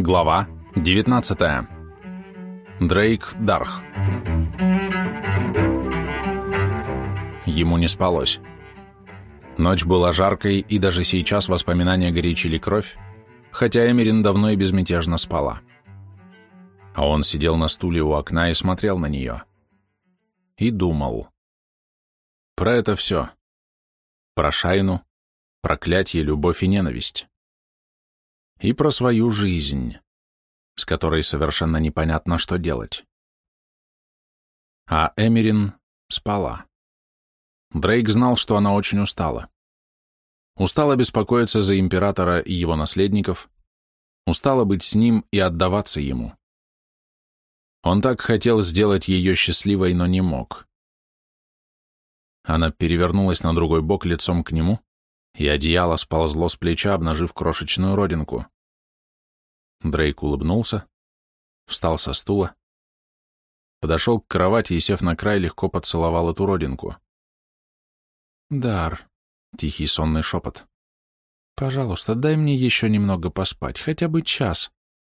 Глава 19. Дрейк Дарх. Ему не спалось. Ночь была жаркой, и даже сейчас воспоминания горячили кровь, хотя Эмерин давно и безмятежно спала. А он сидел на стуле у окна и смотрел на нее. И думал. Про это все. Про Шайну, проклятие, любовь и ненависть. И про свою жизнь, с которой совершенно непонятно, что делать. А Эмерин спала. Дрейк знал, что она очень устала. Устала беспокоиться за императора и его наследников, устала быть с ним и отдаваться ему. Он так хотел сделать ее счастливой, но не мог. Она перевернулась на другой бок лицом к нему, и одеяло сползло с плеча, обнажив крошечную родинку. Дрейк улыбнулся, встал со стула, подошел к кровати и, сев на край, легко поцеловал эту родинку. «Дар», — тихий сонный шепот, — «пожалуйста, дай мне еще немного поспать, хотя бы час».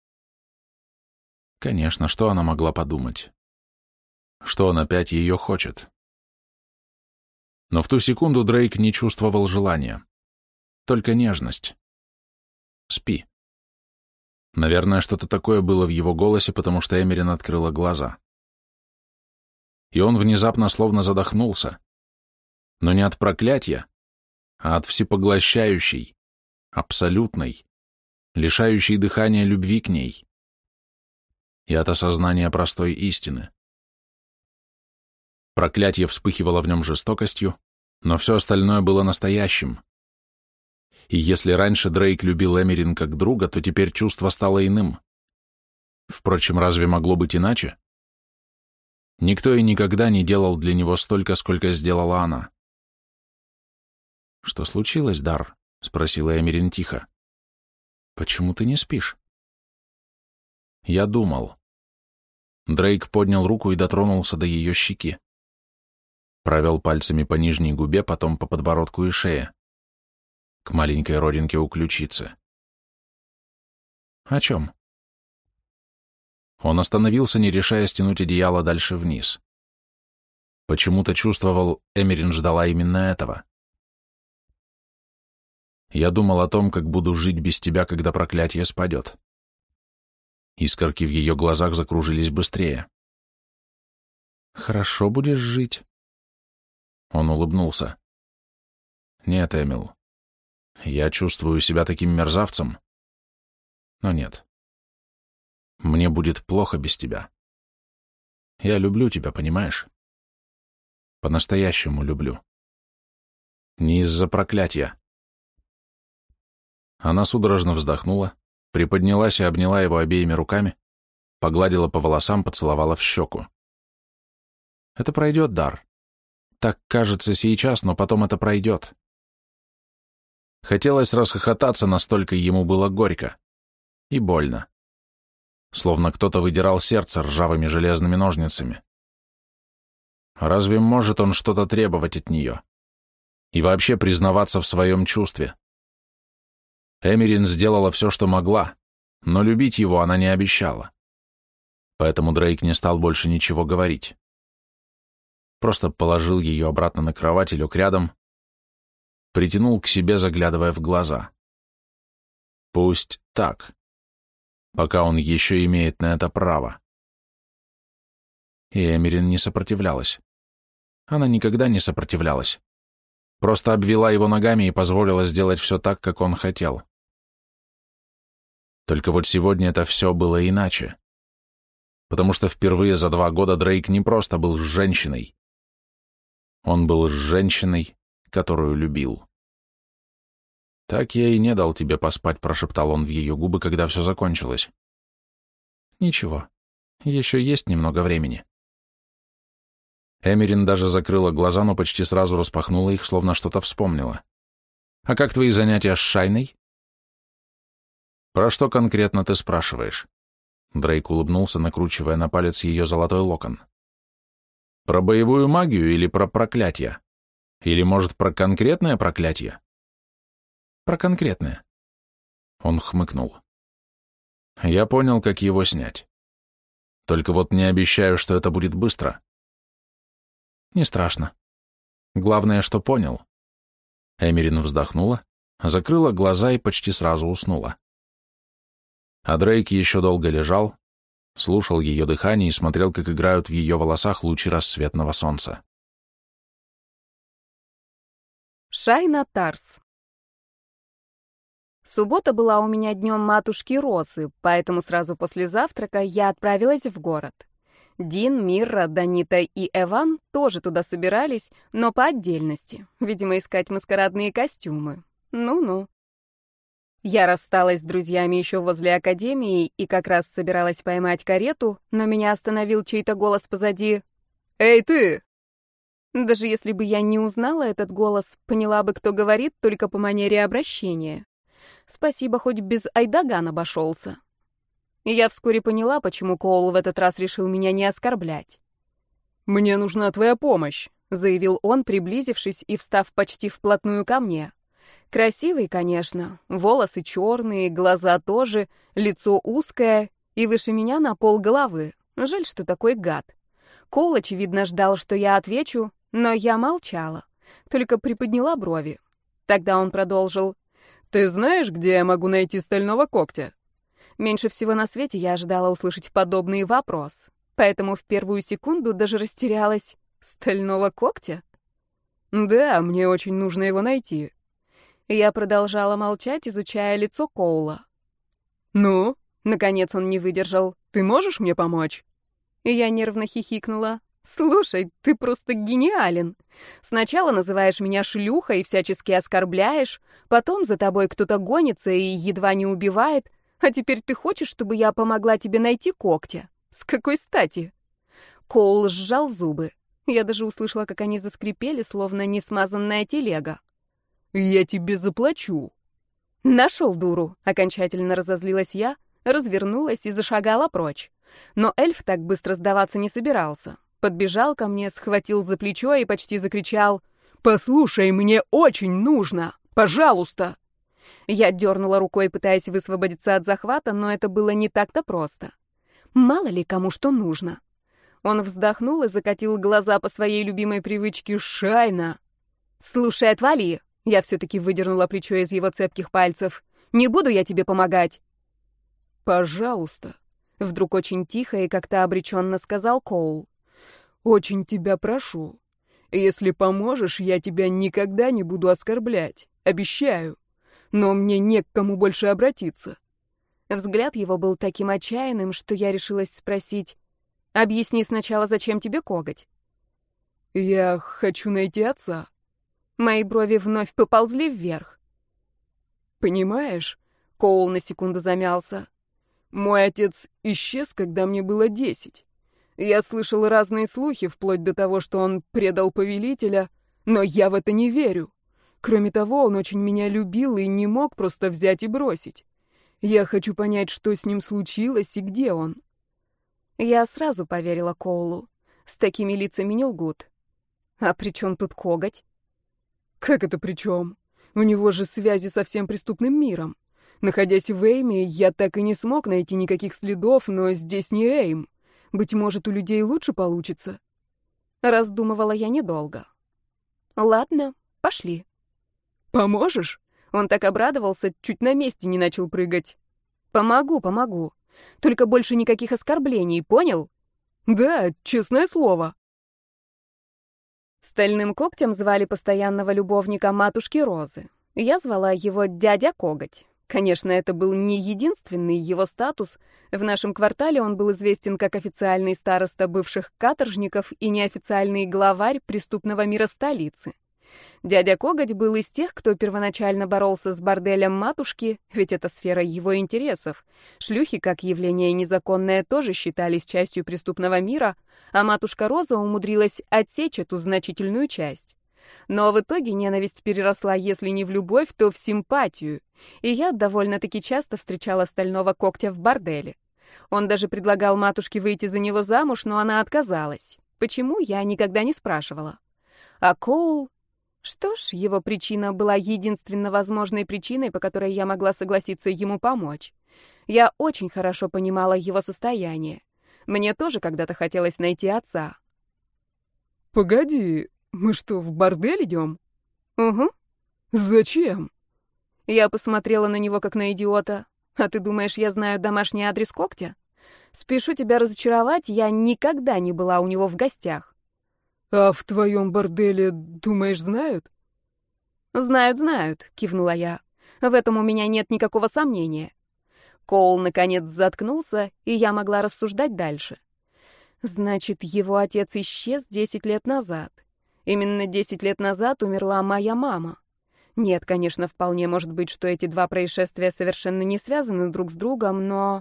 Конечно, что она могла подумать? Что он опять ее хочет? Но в ту секунду Дрейк не чувствовал желания. Только нежность. «Спи». Наверное, что-то такое было в его голосе, потому что Эмерин открыла глаза. И он внезапно словно задохнулся. Но не от проклятия, а от всепоглощающей, абсолютной, лишающей дыхания любви к ней. И от осознания простой истины. Проклятие вспыхивало в нем жестокостью, но все остальное было настоящим. И если раньше Дрейк любил Эмерин как друга, то теперь чувство стало иным. Впрочем, разве могло быть иначе? Никто и никогда не делал для него столько, сколько сделала она. «Что случилось, Дар?» — спросила Эмерин тихо. «Почему ты не спишь?» «Я думал». Дрейк поднял руку и дотронулся до ее щеки. Провел пальцами по нижней губе, потом по подбородку и шее. К маленькой родинке у ключицы. «О чем?» Он остановился, не решая стянуть одеяло дальше вниз. Почему-то чувствовал, Эмерин ждала именно этого. «Я думал о том, как буду жить без тебя, когда проклятие спадет». Искорки в ее глазах закружились быстрее. «Хорошо будешь жить». Он улыбнулся. «Нет, Эмил, я чувствую себя таким мерзавцем. Но нет. Мне будет плохо без тебя. Я люблю тебя, понимаешь? По-настоящему люблю. Не из-за проклятия». Она судорожно вздохнула, приподнялась и обняла его обеими руками, погладила по волосам, поцеловала в щеку. «Это пройдет, Дар. Так кажется сейчас, но потом это пройдет». Хотелось расхохотаться, настолько ему было горько и больно. Словно кто-то выдирал сердце ржавыми железными ножницами. Разве может он что-то требовать от нее? И вообще признаваться в своем чувстве? Эмерин сделала все, что могла, но любить его она не обещала. Поэтому Дрейк не стал больше ничего говорить. Просто положил ее обратно на кровать и лег рядом, притянул к себе, заглядывая в глаза. Пусть так, пока он еще имеет на это право. И Эмерин не сопротивлялась. Она никогда не сопротивлялась. Просто обвела его ногами и позволила сделать все так, как он хотел. Только вот сегодня это все было иначе. Потому что впервые за 2 года Дрейк не просто был с женщиной. Он был с женщиной, которую любил. «Так я и не дал тебе поспать», — прошептал он в ее губы, когда все закончилось. «Ничего, еще есть немного времени». Эмерин даже закрыла глаза, но почти сразу распахнула их, словно что-то вспомнила. «А как твои занятия с Шайной?» «Про что конкретно ты спрашиваешь?» Дрейк улыбнулся, накручивая на палец ее золотой локон. «Про боевую магию или про проклятие? Или, может, про конкретное проклятие?» «Про конкретное». Он хмыкнул. Я понял, как его снять. Только вот не обещаю, что это будет быстро. Не страшно. Главное, что понял. Эмерин вздохнула, закрыла глаза и почти сразу уснула. А Дрейк еще долго лежал, слушал ее дыхание и смотрел, как играют в ее волосах лучи рассветного солнца. Шайна Тарс. Суббота была у меня днем матушки Розы, поэтому сразу после завтрака я отправилась в город. Дин, Мирра, Данита и Эван тоже туда собирались, но по отдельности, видимо, искать маскарадные костюмы. Ну-ну. Я рассталась с друзьями еще возле академии и как раз собиралась поймать карету, но меня остановил чей-то голос позади. «Эй, ты!» Даже если бы я не узнала этот голос, поняла бы, кто говорит, только по манере обращения. Спасибо, хоть без айдаган обошелся. И я вскоре поняла, почему Коул в этот раз решил меня не оскорблять. «Мне нужна твоя помощь», — заявил он, приблизившись и встав почти вплотную ко мне. Красивый, конечно, волосы черные, глаза тоже, лицо узкое и выше меня на полголовы. Жаль, что такой гад. Коул, очевидно, ждал, что я отвечу, но я молчала, только приподняла брови. Тогда он продолжил. «Ты знаешь, где я могу найти стального когтя?» Меньше всего на свете я ожидала услышать подобный вопрос, поэтому в первую секунду даже растерялась. «Стального когтя?» «Да, мне очень нужно его найти». Я продолжала молчать, изучая лицо Коула. «Ну?» — наконец он не выдержал. «Ты можешь мне помочь?» И я нервно хихикнула. «Слушай, ты просто гениален. Сначала называешь меня шлюхой и всячески оскорбляешь, потом за тобой кто-то гонится и едва не убивает, а теперь ты хочешь, чтобы я помогла тебе найти когтя? С какой стати?» Коул сжал зубы. Я даже услышала, как они заскрипели, словно несмазанная телега. «Я тебе заплачу». «Нашел дуру», — окончательно разозлилась я, развернулась и зашагала прочь. Но эльф так быстро сдаваться не собирался. Подбежал ко мне, схватил за плечо и почти закричал: «Послушай, мне очень нужно! Пожалуйста!» Я дернула рукой, пытаясь высвободиться от захвата, но это было не так-то просто. Мало ли кому что нужно. Он вздохнул и закатил глаза по своей любимой привычке. «Шайна!» «Слушай, отвали!» Я все-таки выдернула плечо из его цепких пальцев. «Не буду я тебе помогать!» «Пожалуйста!» Вдруг очень тихо и как-то обреченно сказал Коул. «Очень тебя прошу. Если поможешь, я тебя никогда не буду оскорблять. Обещаю. Но мне не к кому больше обратиться». Взгляд его был таким отчаянным, что я решилась спросить: «Объясни сначала, зачем тебе коготь?» «Я хочу найти отца». Мои брови вновь поползли вверх. «Понимаешь?» — Коул на секунду замялся. «Мой отец исчез, когда мне было 10. Я слышал разные слухи, вплоть до того, что он предал повелителя, но я в это не верю. Кроме того, он очень меня любил и не мог просто взять и бросить. Я хочу понять, что с ним случилось и где он». Я сразу поверила Коулу. С такими лицами не лгут. «А при чем тут коготь?» «Как это при чем? У него же связи со всем преступным миром. Находясь в Эйме, я так и не смог найти никаких следов, но здесь не Эйм. Быть может, у людей лучше получится». Раздумывала я недолго. «Ладно, пошли». «Поможешь?» Он так обрадовался, чуть на месте не начал прыгать. «Помогу, помогу. Только больше никаких оскорблений, понял?» «Да, честное слово». Стальным когтем звали постоянного любовника матушки Розы. Я звала его дядя Коготь. Конечно, это был не единственный его статус. В нашем квартале он был известен как официальный староста бывших каторжников и неофициальный главарь преступного мира столицы. Дядя Коготь был из тех, кто первоначально боролся с борделем матушки, ведь это сфера его интересов. Шлюхи, как явление незаконное, тоже считались частью преступного мира, а матушка Роза умудрилась отсечь эту значительную часть. Но в итоге ненависть переросла, если не в любовь, то в симпатию, и я довольно-таки часто встречала стального когтя в борделе. Он даже предлагал матушке выйти за него замуж, но она отказалась. Почему, я никогда не спрашивала. А Коул... Что ж, его причина была единственно возможной причиной, по которой я могла согласиться ему помочь. Я очень хорошо понимала его состояние. Мне тоже когда-то хотелось найти отца. «Погоди, мы что, в бордель идем?» Угу. «Зачем?» Я посмотрела на него как на идиота. А ты думаешь, я знаю домашний адрес Когтя? Спешу тебя разочаровать, я никогда не была у него в гостях. «А в твоем борделе, думаешь, знают?» «Знают, знают», — кивнула я. В этом у меня нет никакого сомнения. Коул, наконец, заткнулся, и я могла рассуждать дальше. Значит, его отец исчез 10 лет назад. Именно 10 лет назад умерла моя мама. Нет, конечно, вполне может быть, что эти два происшествия совершенно не связаны друг с другом, но...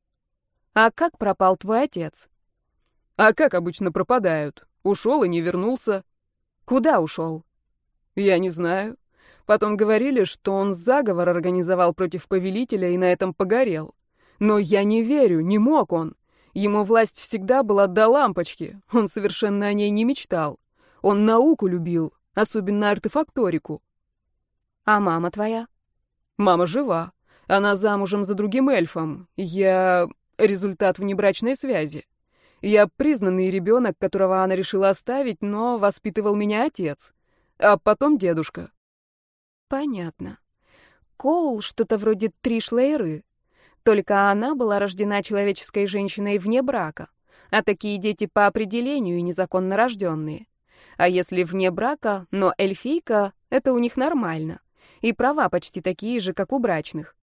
А как пропал твой отец? «А как обычно пропадают? Ушел и не вернулся». Куда ушел? «Я не знаю. Потом говорили, что он заговор организовал против повелителя и на этом погорел. Но я не верю, не мог он. Ему власть всегда была до лампочки. Он совершенно о ней не мечтал. Он науку любил, особенно артефакторику». А мама твоя? «Мама жива. Она замужем за другим эльфом. Я результат внебрачной связи. Я признанный ребенок, которого она решила оставить, но воспитывал меня отец. А потом дедушка». Понятно. Коул что-то вроде Триш Лейры. Только она была рождена человеческой женщиной вне брака, а такие дети по определению незаконно рожденные. А если вне брака, но эльфийка, это у них нормально. И права почти такие же, как у брачных.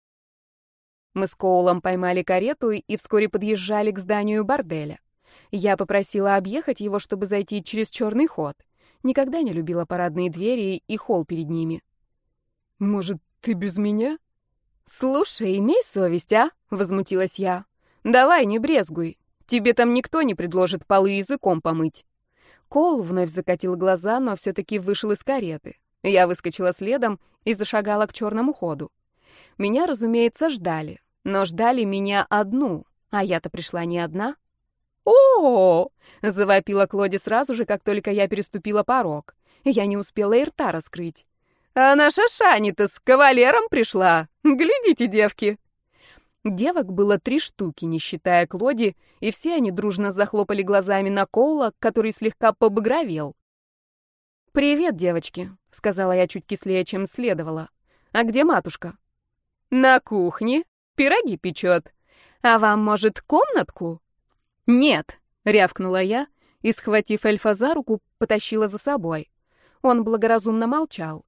Мы с Коулом поймали карету и вскоре подъезжали к зданию борделя. Я попросила объехать его, чтобы зайти через черный ход. Никогда не любила парадные двери и холл перед ними. «Может, ты без меня?» «Слушай, имей совесть, а?» — возмутилась я. «Давай, не брезгуй. Тебе там никто не предложит полы языком помыть». Коул вновь закатил глаза, но все-таки вышел из кареты. Я выскочила следом и зашагала к черному ходу. Меня, разумеется, ждали. Но ждали меня одну, а я-то пришла не одна. «О-о-о!» — завопила Клоди сразу же, как только я переступила порог. Я не успела и рта раскрыть. «А наша Шани-то с кавалером пришла! Глядите, девки!» Девок было 3 штуки, не считая Клоди, и все они дружно захлопали глазами на Коула, который слегка побагровел. «Привет, девочки», — сказала я чуть кислее, чем следовало. «А где матушка?» «На кухне. Пироги печет. А вам, может, комнатку?» «Нет», — рявкнула я и, схватив эльфа за руку, потащила за собой. Он благоразумно молчал.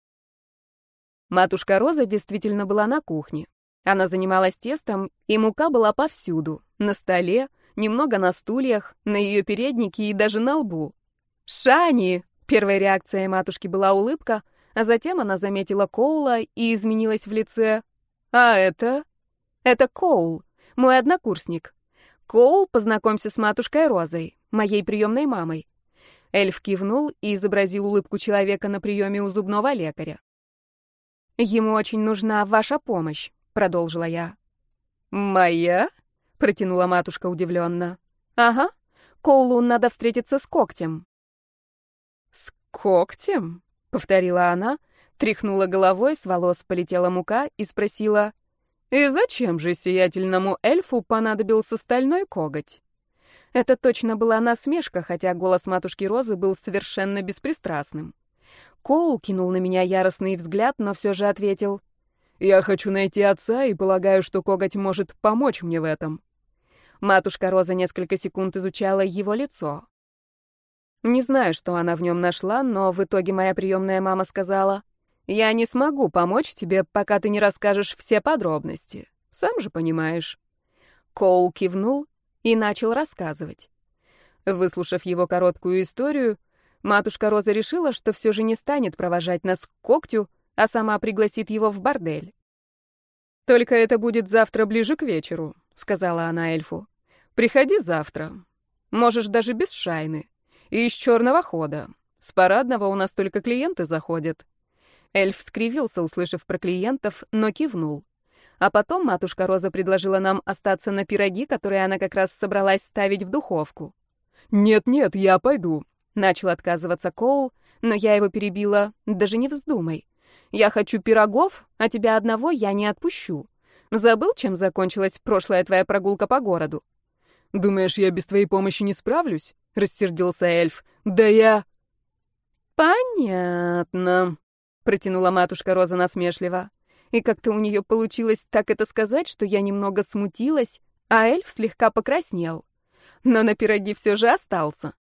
Матушка Роза действительно была на кухне. Она занималась тестом, и мука была повсюду. На столе, немного на стульях, на ее переднике и даже на лбу. «Шани!» — первой реакцией матушки была улыбка, а затем она заметила Коула и изменилась в лице. «А это?» «Это Коул, мой однокурсник. Коул, познакомься с матушкой Розой, моей приемной мамой». Эльф кивнул и изобразил улыбку человека на приеме у зубного лекаря. «Ему очень нужна ваша помощь», — продолжила я. «Моя?» — протянула матушка удивленно. «Ага, Коулу надо встретиться с Когтем». «С Когтем?» — повторила она, тряхнула головой, с волос полетела мука и спросила: «И зачем же сиятельному эльфу понадобился стальной коготь?» Это точно была насмешка, хотя голос матушки Розы был совершенно беспристрастным. Коул кинул на меня яростный взгляд, но все же ответил: «Я хочу найти отца и полагаю, что коготь может помочь мне в этом». Матушка Роза несколько секунд изучала его лицо. Не знаю, что она в нем нашла, но в итоге моя приемная мама сказала: «Я не смогу помочь тебе, пока ты не расскажешь все подробности. Сам же понимаешь». Коул кивнул и начал рассказывать. Выслушав его короткую историю, матушка Роза решила, что все же не станет провожать нас к Когтю, а сама пригласит его в бордель. «Только это будет завтра ближе к вечеру», — сказала она эльфу. «Приходи завтра. Можешь даже без шайны. И из черного хода. С парадного у нас только клиенты заходят». Эльф скривился, услышав про клиентов, но кивнул. А потом матушка Роза предложила нам остаться на пироги, которые она как раз собралась ставить в духовку. «Нет-нет, я пойду», — начал отказываться Коул, но я его перебила: «Даже не вздумай. Я хочу пирогов, а тебя одного я не отпущу. Забыл, чем закончилась прошлая твоя прогулка по городу? Думаешь, я без твоей помощи не справлюсь? Рассердился эльф. Да я... Понятно, протянула матушка Роза насмешливо. И как-то у нее получилось так это сказать, что я немного смутилась, а эльф слегка покраснел. Но на пироги все же остался.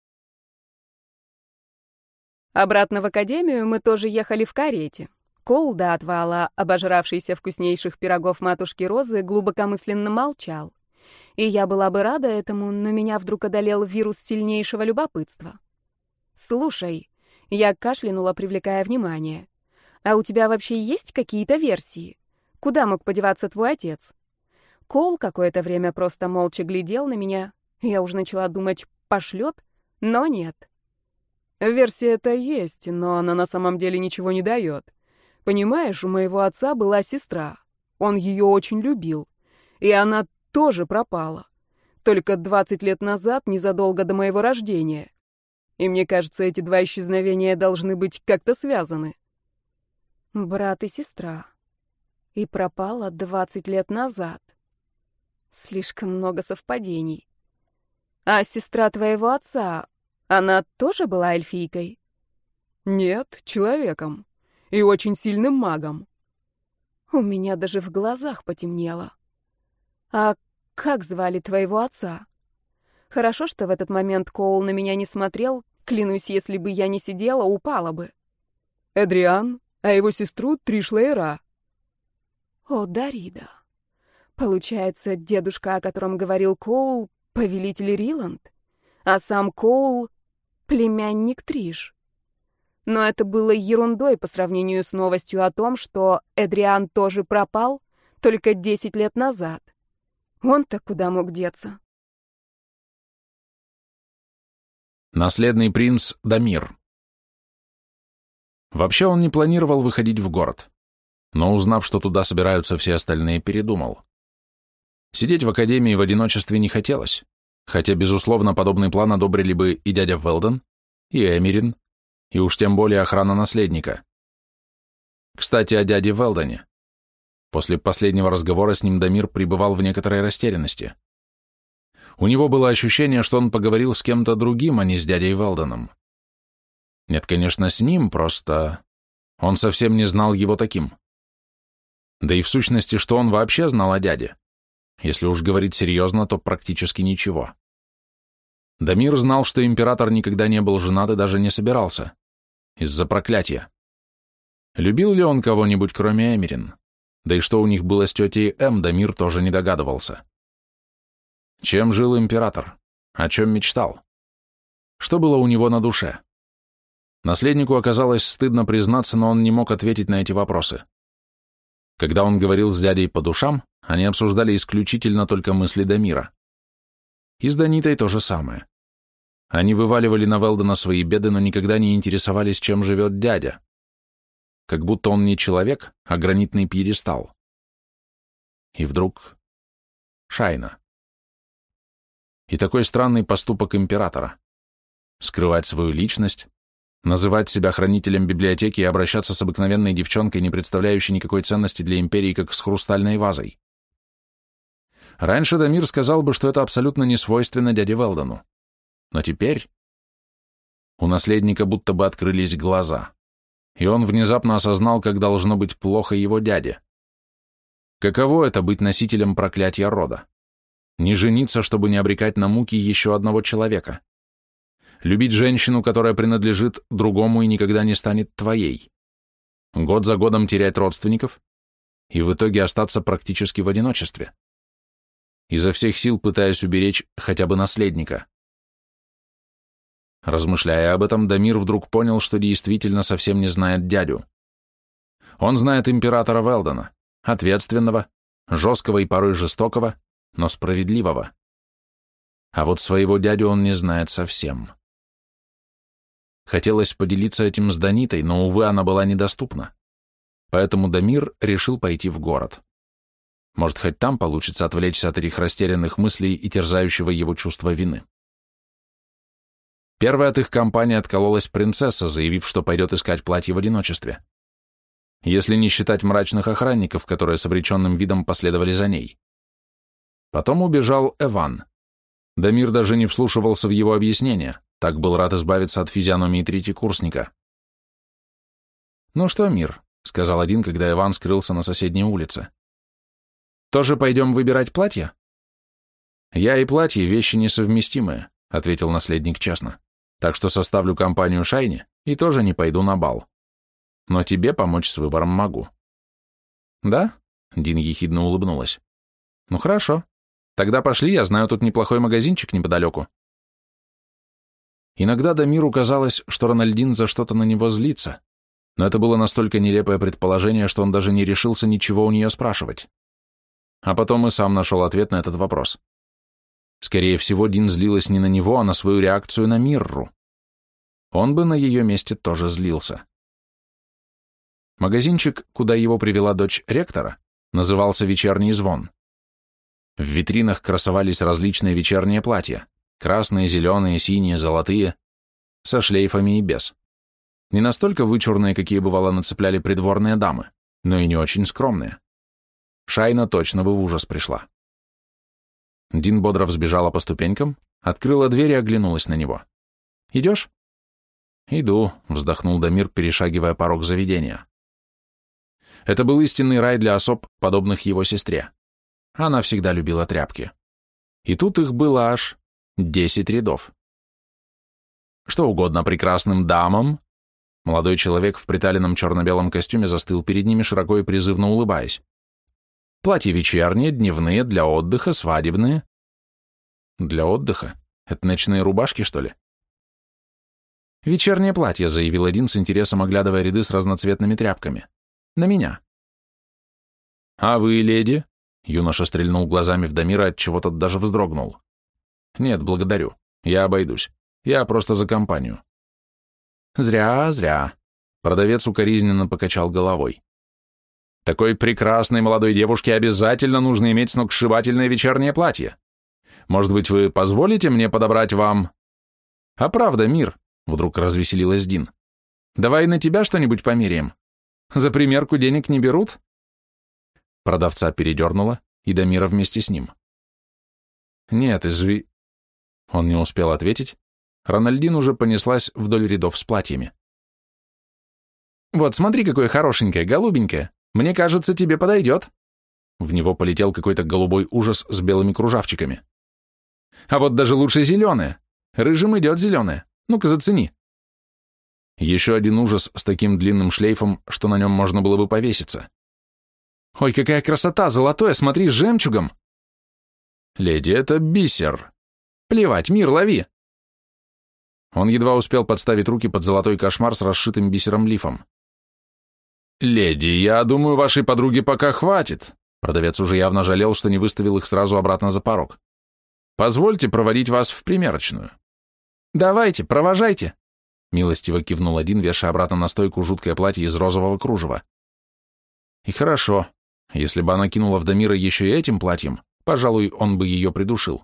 Обратно в академию мы тоже ехали в карете. Коул до отвала, обожравшийся вкуснейших пирогов матушки Розы, глубокомысленно молчал. И я была бы рада этому, но меня вдруг одолел вирус сильнейшего любопытства. «Слушай», — я кашлянула, привлекая внимание, «а у тебя вообще есть какие-то версии? Куда мог подеваться твой отец?» Коул какое-то время просто молча глядел на меня. Я уже начала думать, пошлет, но нет. Версия-то есть, но она на самом деле ничего не дает. Понимаешь, у моего отца была сестра. Он ее очень любил. И она тоже пропала. Только 20 лет назад, незадолго до моего рождения. И мне кажется, эти два исчезновения должны быть как-то связаны. Брат и сестра. И пропала 20 лет назад. Слишком много совпадений. А сестра твоего отца, она тоже была эльфийкой? Нет, человеком. И очень сильным магом. У меня даже в глазах потемнело. А как звали твоего отца? Хорошо, что в этот момент Коул на меня не смотрел. Клянусь, если бы я не сидела, упала бы. Эдриан, а его сестру Триш Лейра. О, Дарида. Получается, дедушка, о котором говорил Коул, повелитель Риланд, а сам Коул — племянник Триш. Но это было ерундой по сравнению с новостью о том, что Эдриан тоже пропал только 10 лет назад. Он-то куда мог деться? Наследный принц Дамир. Вообще он не планировал выходить в город, но узнав, что туда собираются все остальные, передумал. Сидеть в академии в одиночестве не хотелось, хотя, безусловно, подобный план одобрили бы и дядя Велден, и Эмирин, и уж тем более охрана наследника. Кстати, о дяде Велдене. После последнего разговора с ним Дамир пребывал в некоторой растерянности. У него было ощущение, что он поговорил с кем-то другим, а не с дядей Велденом. Нет, конечно, с ним, просто он совсем не знал его таким. Да и в сущности, что он вообще знал о дяде? Если уж говорить серьезно, то практически ничего. Дамир знал, что император никогда не был женат и даже не собирался. Из-за проклятия. Любил ли он кого-нибудь, кроме Эмирин? Да и что у них было с тетей М, Дамир тоже не догадывался. Чем жил император? О чем мечтал? Что было у него на душе? Наследнику оказалось стыдно признаться, но он не мог ответить на эти вопросы. Когда он говорил с дядей по душам, они обсуждали исключительно только мысли Дамира. И с Данитой то же самое. Они вываливали на Велдена свои беды, но никогда не интересовались, чем живет дядя. Как будто он не человек, а гранитный пьедестал. И вдруг Шайна. И такой странный поступок императора. Скрывать свою личность, называть себя хранителем библиотеки и обращаться с обыкновенной девчонкой, не представляющей никакой ценности для империи, как с хрустальной вазой. Раньше Дамир сказал бы, что это абсолютно не свойственно дяде Велдену. Но теперь у наследника будто бы открылись глаза, и он внезапно осознал, как должно быть плохо его дяде. Каково это быть носителем проклятия рода? Не жениться, чтобы не обрекать на муки еще одного человека. Любить женщину, которая принадлежит другому и никогда не станет твоей. Год за годом терять родственников и в итоге остаться практически в одиночестве. Изо всех сил пытаясь уберечь хотя бы наследника. Размышляя об этом, Дамир вдруг понял, что действительно совсем не знает дядю. Он знает императора Велдена, ответственного, жесткого и порой жестокого, но справедливого. А вот своего дядю он не знает совсем. Хотелось поделиться этим с Данитой, но, увы, она была недоступна. Поэтому Дамир решил пойти в город. Может, хоть там получится отвлечься от этих растерянных мыслей и терзающего его чувства вины. Первой от их компании откололась принцесса, заявив, что пойдет искать платье в одиночестве. если не считать мрачных охранников, которые с обреченным видом последовали за ней. Потом убежал Эван. Дамир даже не вслушивался в его объяснения, так был рад избавиться от физиономии третьекурсника. «Ну что, Мир», — сказал один, когда Эван скрылся на соседней улице. «Тоже пойдем выбирать платье?» «Я и платье — вещи несовместимые», — ответил наследник честно. «Так что составлю компанию Шайне и тоже не пойду на бал. Но тебе помочь с выбором могу». «Да?» — Дин ехидно улыбнулась. «Ну хорошо. Тогда пошли, я знаю тут неплохой магазинчик неподалеку». Иногда Дамиру казалось, что Рональдин за что-то на него злится, но это было настолько нелепое предположение, что он даже не решился ничего у нее спрашивать. А потом и сам нашел ответ на этот вопрос. Скорее всего, Дин злилась не на него, а на свою реакцию на Мирру. Он бы на ее месте тоже злился. Магазинчик, куда его привела дочь ректора, назывался «Вечерний звон». В витринах красовались различные вечерние платья. Красные, зеленые, синие, золотые, со шлейфами и без. Не настолько вычурные, какие бывало нацепляли придворные дамы, но и не очень скромные. Шайна точно бы в ужас пришла. Дин бодро взбежала по ступенькам, открыла дверь и оглянулась на него. «Идешь?» «Иду», — вздохнул Дамир, перешагивая порог заведения. Это был истинный рай для особ, подобных его сестре. Она всегда любила тряпки. И тут их было аж 10 рядов. «Что угодно прекрасным дамам?» Молодой человек в приталенном черно-белом костюме застыл перед ними, широко и призывно улыбаясь. «Платья вечерние, дневные, для отдыха, свадебные». «Для отдыха? Это ночные рубашки, что ли?» «Вечернее платье», — заявил один с интересом, оглядывая ряды с разноцветными тряпками. «На меня». «А вы, леди?» — юноша стрельнул глазами в Дамира, отчего тот даже вздрогнул. «Нет, благодарю. Я обойдусь. Я просто за компанию». «Зря, зря», — продавец укоризненно покачал головой. «Такой прекрасной молодой девушке обязательно нужно иметь сногсшибательное вечернее платье. Может быть, вы позволите мне подобрать вам...» «А правда, Мир», — вдруг развеселилась Дин. «Давай на тебя что-нибудь померяем. За примерку денег не берут?» Продавца передернуло, и Дамира вместе с ним. «Нет, Он не успел ответить. Рональдин уже понеслась вдоль рядов с платьями. «Вот, смотри, какое хорошенькое, голубенькое. Мне кажется, тебе подойдет». В него полетел какой-то голубой ужас с белыми кружавчиками. «А вот даже лучше зеленое. Рыжим идет зеленое. Ну-ка, зацени». Еще один ужас с таким длинным шлейфом, что на нем можно было бы повеситься. «Ой, какая красота, золотое, смотри, с жемчугом». «Леди, это бисер». «Плевать, Мир, лови». Он едва успел подставить руки под золотой кошмар с расшитым бисером лифом. «Леди, я думаю, вашей подруге пока хватит». Продавец уже явно жалел, что не выставил их сразу обратно за порог. «Позвольте проводить вас в примерочную». «Давайте, провожайте», — милостиво кивнул один, вешая обратно на стойку жуткое платье из розового кружева. И хорошо, если бы она кинула в Дамира еще и этим платьем, пожалуй, он бы ее придушил.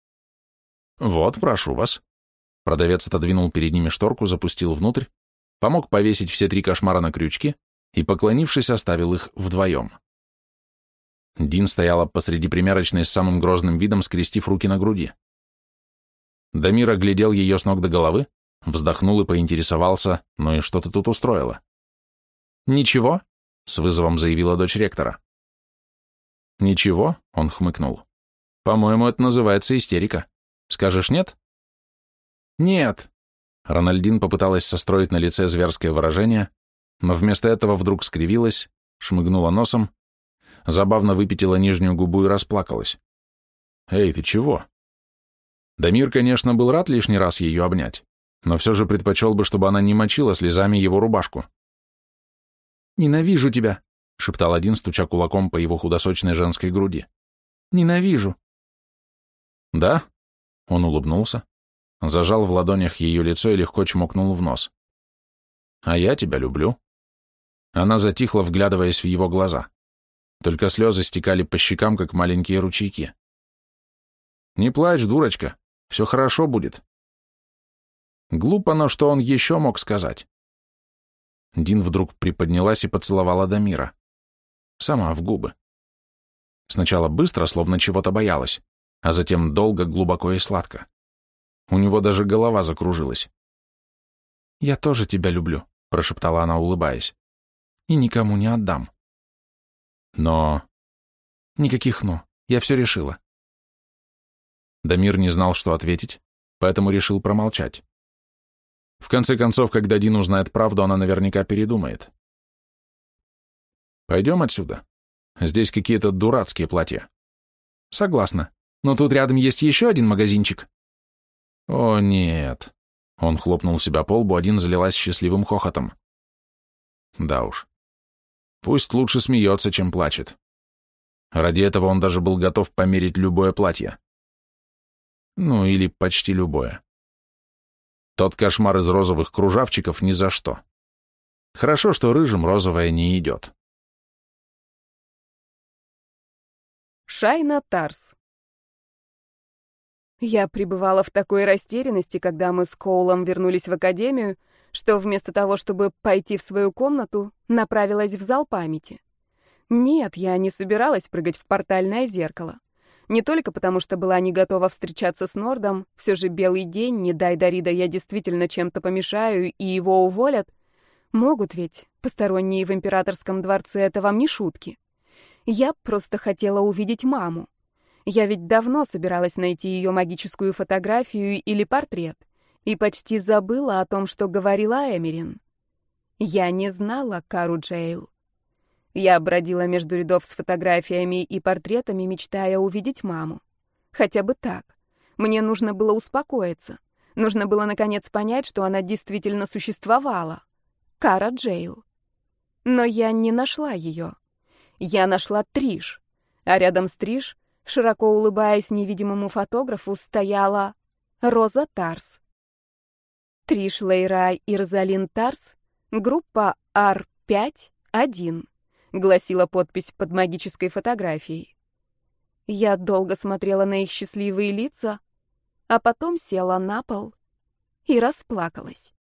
«Вот, прошу вас». Продавец отодвинул перед ними шторку, запустил внутрь, помог повесить все 3 кошмара на крючки и, поклонившись, оставил их вдвоем. Дин стояла посреди примерочной с самым грозным видом, скрестив руки на груди. Дамир оглядел ее с ног до головы, вздохнул и поинтересовался: «Ну и что ты тут устроила?» «Ничего», — с вызовом заявила дочь ректора. «Ничего», — он хмыкнул. «По-моему, это называется истерика. Скажешь нет?» «Нет!» Рональдин попыталась состроить на лице зверское выражение, но вместо этого вдруг скривилась, шмыгнула носом, забавно выпятила нижнюю губу и расплакалась. «Эй, ты чего?» Дамир, конечно, был рад лишний раз ее обнять, но все же предпочел бы, чтобы она не мочила слезами его рубашку. «Ненавижу тебя», — шептал один, стуча кулаком по его худосочной женской груди. «Ненавижу». «Да?» — он улыбнулся, зажал в ладонях ее лицо и легко чмокнул в нос. «А я тебя люблю». Она затихла, вглядываясь в его глаза. Только слезы стекали по щекам, как маленькие ручейки. «Не плачь, дурочка, все хорошо будет». Глупо, но что он еще мог сказать? Дин вдруг приподнялась и поцеловала Дамира. Сама в губы. Сначала быстро, словно чего-то боялась, а затем долго, глубоко и сладко. У него даже голова закружилась. «Я тоже тебя люблю», — прошептала она, улыбаясь. «И никому не отдам». «Но...» «Никаких «но». Я все решила». Дамир не знал, что ответить, поэтому решил промолчать. В конце концов, когда Дин узнает правду, она наверняка передумает. «Пойдем отсюда. Здесь какие-то дурацкие платья». «Согласна. Но тут рядом есть еще один магазинчик». «О, нет». Он хлопнул себя по лбу, один залилась счастливым хохотом. Да уж. Пусть лучше смеется, чем плачет. Ради этого он даже был готов померить любое платье. Ну, или почти любое. Тот кошмар из розовых кружавчиков ни за что. Хорошо, что рыжим розовое не идет. Шайна Тарс. Я пребывала в такой растерянности, когда мы с Коулом вернулись в академию, что вместо того, чтобы пойти в свою комнату, направилась в зал памяти. Нет, я не собиралась прыгать в портальное зеркало. Не только потому, что была не готова встречаться с Нордом, все же белый день, не дай Дарида, я действительно чем-то помешаю, и его уволят. Могут ведь, посторонние в императорском дворце, это вам не шутки. Я просто хотела увидеть маму. Я ведь давно собиралась найти ее магическую фотографию или портрет, и почти забыла о том, что говорила Эмерин. Я не знала Кару Джейл. Я бродила между рядов с фотографиями и портретами, мечтая увидеть маму. Хотя бы так. Мне нужно было успокоиться. Нужно было, наконец, понять, что она действительно существовала. Кара Джейл. Но я не нашла ее. Я нашла Триш. А рядом с Триш, широко улыбаясь невидимому фотографу, стояла Роза Тарс. Триш Лейрай и Розалин Тарс, группа R5-1, гласила подпись под магической фотографией. Я долго смотрела на их счастливые лица, а потом села на пол и расплакалась.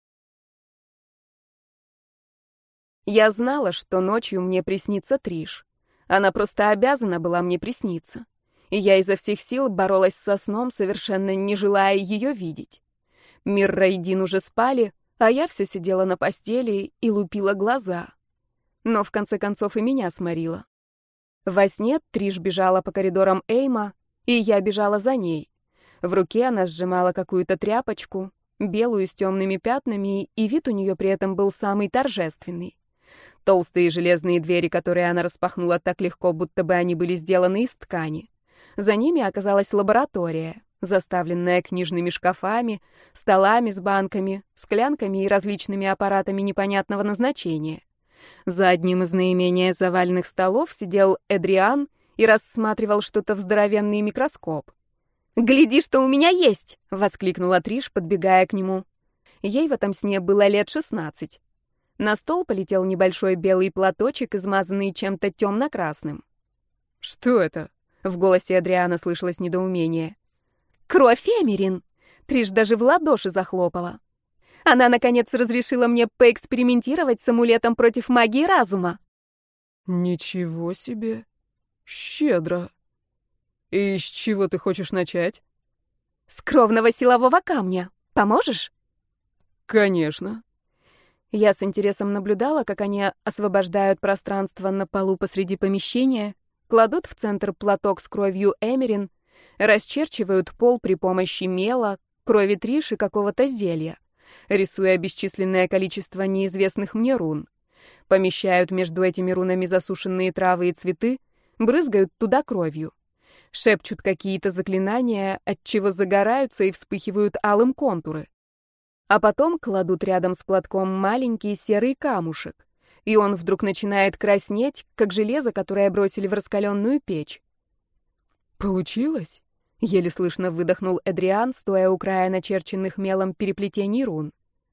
Я знала, что ночью мне приснится Триш. Она просто обязана была мне присниться. И я изо всех сил боролась со сном, совершенно не желая ее видеть. Мирра и Дин уже спали, а я все сидела на постели и лупила глаза. Но в конце концов и меня сморило. Во сне Триш бежала по коридорам Эйма, и я бежала за ней. В руке она сжимала какую-то тряпочку, белую с темными пятнами, и вид у нее при этом был самый торжественный. Толстые железные двери, которые она распахнула так легко, будто бы они были сделаны из ткани. За ними оказалась лаборатория, заставленная книжными шкафами, столами с банками, склянками и различными аппаратами непонятного назначения. За одним из наименее заваленных столов сидел Эдриан и рассматривал что-то в здоровенный микроскоп. «Гляди, что у меня есть!» — воскликнула Триш, подбегая к нему. Ей в этом сне было лет 16. На стол полетел небольшой белый платочек, измазанный чем-то темно-красным. «Что это?» — в голосе Адриана слышалось недоумение. «Кровь Эмерин!» Триш даже в ладоши захлопала. Она, наконец, разрешила мне поэкспериментировать с амулетом против магии разума. «Ничего себе! Щедро! И с чего ты хочешь начать?» «С кровного силового камня. Поможешь?» «Конечно». Я с интересом наблюдала, как они освобождают пространство на полу посреди помещения, кладут в центр платок с кровью Эмерин, расчерчивают пол при помощи мела, крови Триш и какого-то зелья, рисуя бесчисленное количество неизвестных мне рун. Помещают между этими рунами засушенные травы и цветы, брызгают туда кровью. Шепчут какие-то заклинания, отчего загораются и вспыхивают алым контуры. А потом кладут рядом с платком маленький серый камушек, и он вдруг начинает краснеть, как железо, которое бросили в раскаленную печь. «Получилось?» — еле слышно выдохнул Эдриан, стоя у края начерченных мелом переплетений рун.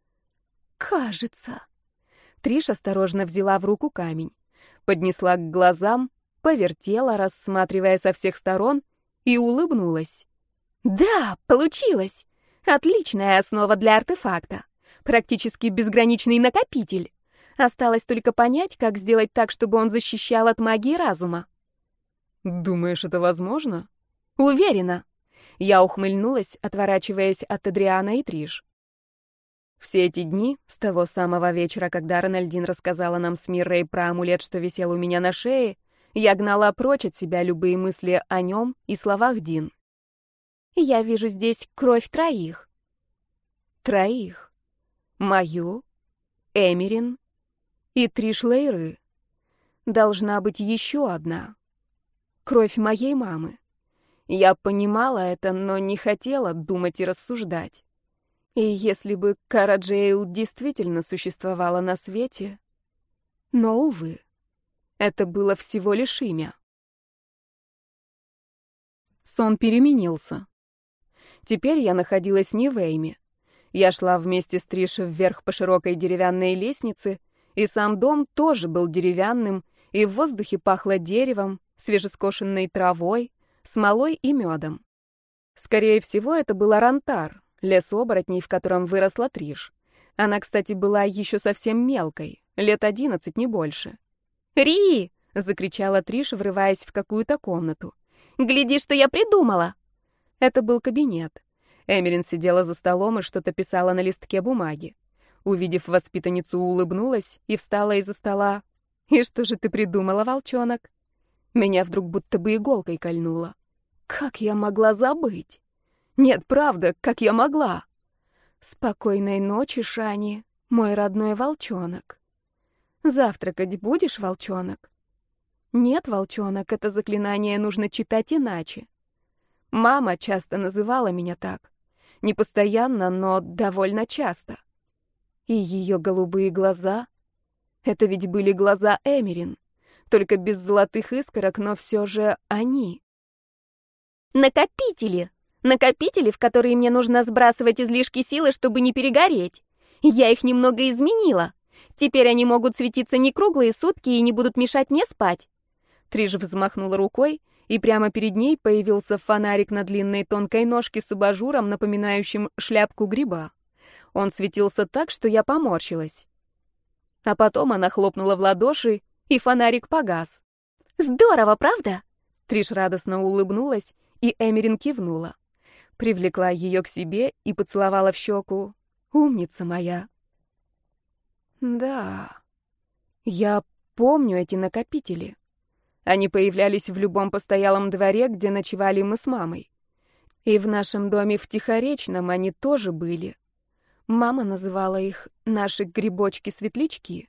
«Кажется». Триш осторожно взяла в руку камень, поднесла к глазам, повертела, рассматривая со всех сторон, и улыбнулась. «Да, получилось! Отличная основа для артефакта. Практически безграничный накопитель. Осталось только понять, как сделать так, чтобы он защищал от магии разума. Думаешь, это возможно? Уверена. Я ухмыльнулась, отворачиваясь от Адриана и Триш. Все эти дни, с того самого вечера, когда Рональдин рассказала нам с Миррой про амулет, что висел у меня на шее, я гнала прочь от себя любые мысли о нем и словах Дин. Я вижу здесь кровь троих. Троих. Мою, Эмерин и Триш Лейры. Должна быть еще одна. Кровь моей мамы. Я понимала это, но не хотела думать и рассуждать. И если бы Кара Джейл действительно существовала на свете... Но, увы, это было всего лишь имя. Сон переменился. Теперь я находилась не в Эйме. Я шла вместе с Триш вверх по широкой деревянной лестнице, и сам дом тоже был деревянным, и в воздухе пахло деревом, свежескошенной травой, смолой и медом. Скорее всего, это был Арантар, лес оборотней, в котором выросла Триш. Она, кстати, была еще совсем мелкой, лет 11, не больше. «Ри!» — закричала Триш, врываясь в какую-то комнату. «Гляди, что я придумала!» Это был кабинет. Эмерин сидела за столом и что-то писала на листке бумаги. Увидев воспитанницу, улыбнулась и встала из-за стола. «И что же ты придумала, волчонок?» Меня вдруг будто бы иголкой кольнуло. Как я могла забыть? Нет, правда, как я могла? Спокойной ночи, Шани, мой родной волчонок. Завтракать будешь, волчонок? Нет, волчонок, это заклинание нужно читать иначе. Мама часто называла меня так. Не постоянно, но довольно часто. И ее голубые глаза... Это ведь были глаза Эмерин. Только без золотых искорок, но все же они. «Накопители! Накопители, в которые мне нужно сбрасывать излишки силы, чтобы не перегореть. Я их немного изменила. Теперь они могут светиться не круглые сутки и не будут мешать мне спать». Триш взмахнула рукой, и прямо перед ней появился фонарик на длинной тонкой ножке с абажуром, напоминающим шляпку гриба. Он светился так, что я поморщилась. А потом она хлопнула в ладоши, и фонарик погас. «Здорово, правда?» Триш радостно улыбнулась, и Эмерин кивнула. Привлекла ее к себе и поцеловала в щеку. «Умница моя!» Да, я помню эти накопители. Они появлялись в любом постоялом дворе, где ночевали мы с мамой. И в нашем доме в Тихоречном они тоже были. Мама называла их «наши грибочки-светлячки».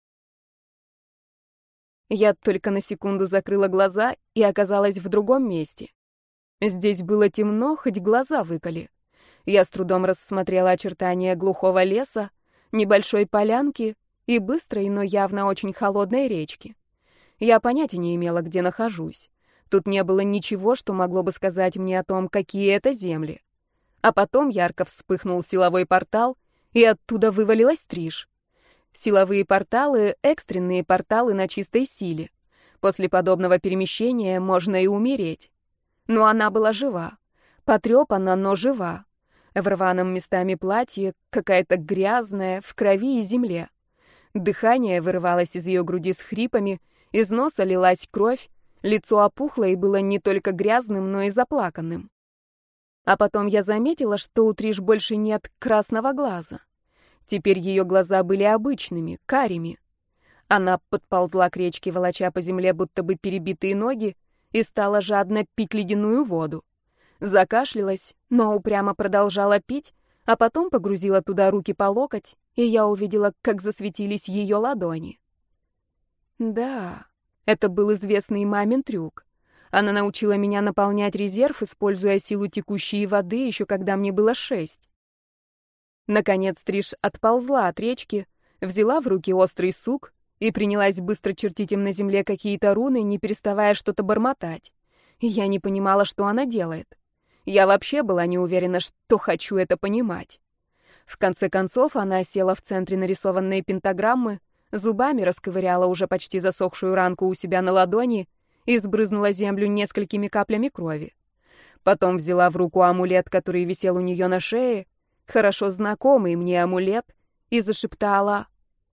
Я только на секунду закрыла глаза и оказалась в другом месте. Здесь было темно, хоть глаза выколи. Я с трудом рассмотрела очертания глухого леса, небольшой полянки и быстрой, но явно очень холодной речки. Я понятия не имела, где нахожусь. Тут не было ничего, что могло бы сказать мне о том, какие это земли. А потом ярко вспыхнул силовой портал, и оттуда вывалилась Триш. Силовые порталы — экстренные порталы на чистой силе. После подобного перемещения можно и умереть. Но она была жива. Потрепана, но жива. В рваном местами платье, какая-то грязная, в крови и земле. Дыхание вырывалось из ее груди с хрипами, из носа лилась кровь, лицо опухло и было не только грязным, но и заплаканным. А потом я заметила, что у Триш больше нет красного глаза. Теперь ее глаза были обычными, карими. Она подползла к речке, волоча по земле будто бы перебитые ноги, и стала жадно пить ледяную воду. Закашлялась, но упрямо продолжала пить, а потом погрузила туда руки по локоть, и я увидела, как засветились ее ладони. Да, это был известный мамин трюк. Она научила меня наполнять резерв, используя силу текущей воды, еще когда мне было 6. Наконец Триш отползла от речки, взяла в руки острый сук и принялась быстро чертить им на земле какие-то руны, не переставая что-то бормотать. Я не понимала, что она делает. Я вообще была не уверена, что хочу это понимать. В конце концов, она села в центре нарисованной пентаграммы, зубами расковыряла уже почти засохшую ранку у себя на ладони и сбрызнула землю несколькими каплями крови. Потом взяла в руку амулет, который висел у нее на шее, хорошо знакомый мне амулет, и зашептала: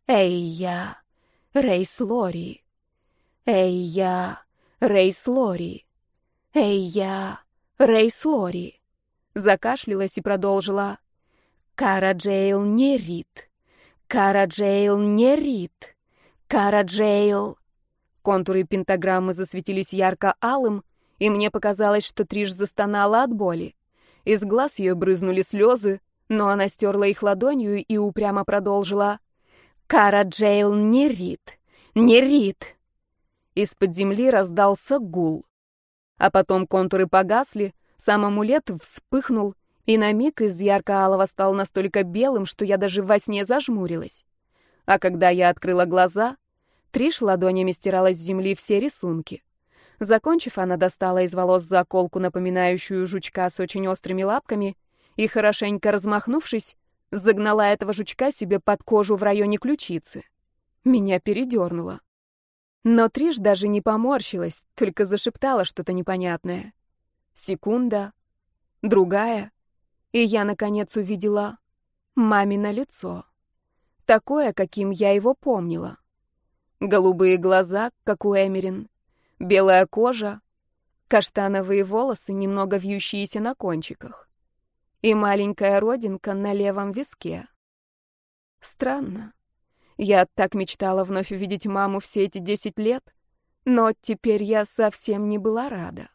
Эй, я, Рейс Лори. Эй, я, Рейс Лори. Эй, я, Рейс Лори. Закашлялась и продолжила. Кара Джейл не Рид. Кара Джейл не Рид. Кара Джейл. Контуры пентаграммы засветились ярко-алым, и мне показалось, что Триш застонала от боли. Из глаз ее брызнули слезы, но она стерла их ладонью и упрямо продолжила. «Кара Джейл не Рид! Не Рид!» Из-под земли раздался гул. А потом контуры погасли, сам амулет вспыхнул, и на миг из ярко-алого стал настолько белым, что я даже во сне зажмурилась. А когда я открыла глаза, Триш ладонями стирала с земли все рисунки. Закончив, она достала из волос заколку, напоминающую жучка с очень острыми лапками, и, хорошенько размахнувшись, загнала этого жучка себе под кожу в районе ключицы. Меня передернуло. Но Триш даже не поморщилась, только зашептала что-то непонятное. Секунда, другая, и я, наконец, увидела мамино лицо. Такое, каким я его помнила. Голубые глаза, как у Эмерин, белая кожа, каштановые волосы, немного вьющиеся на кончиках, и маленькая родинка на левом виске. Странно. Я так мечтала вновь увидеть маму все эти 10 лет, но теперь я совсем не была рада.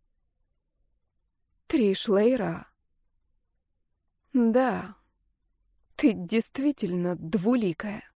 Триш Лейра. Да, ты действительно двуликая.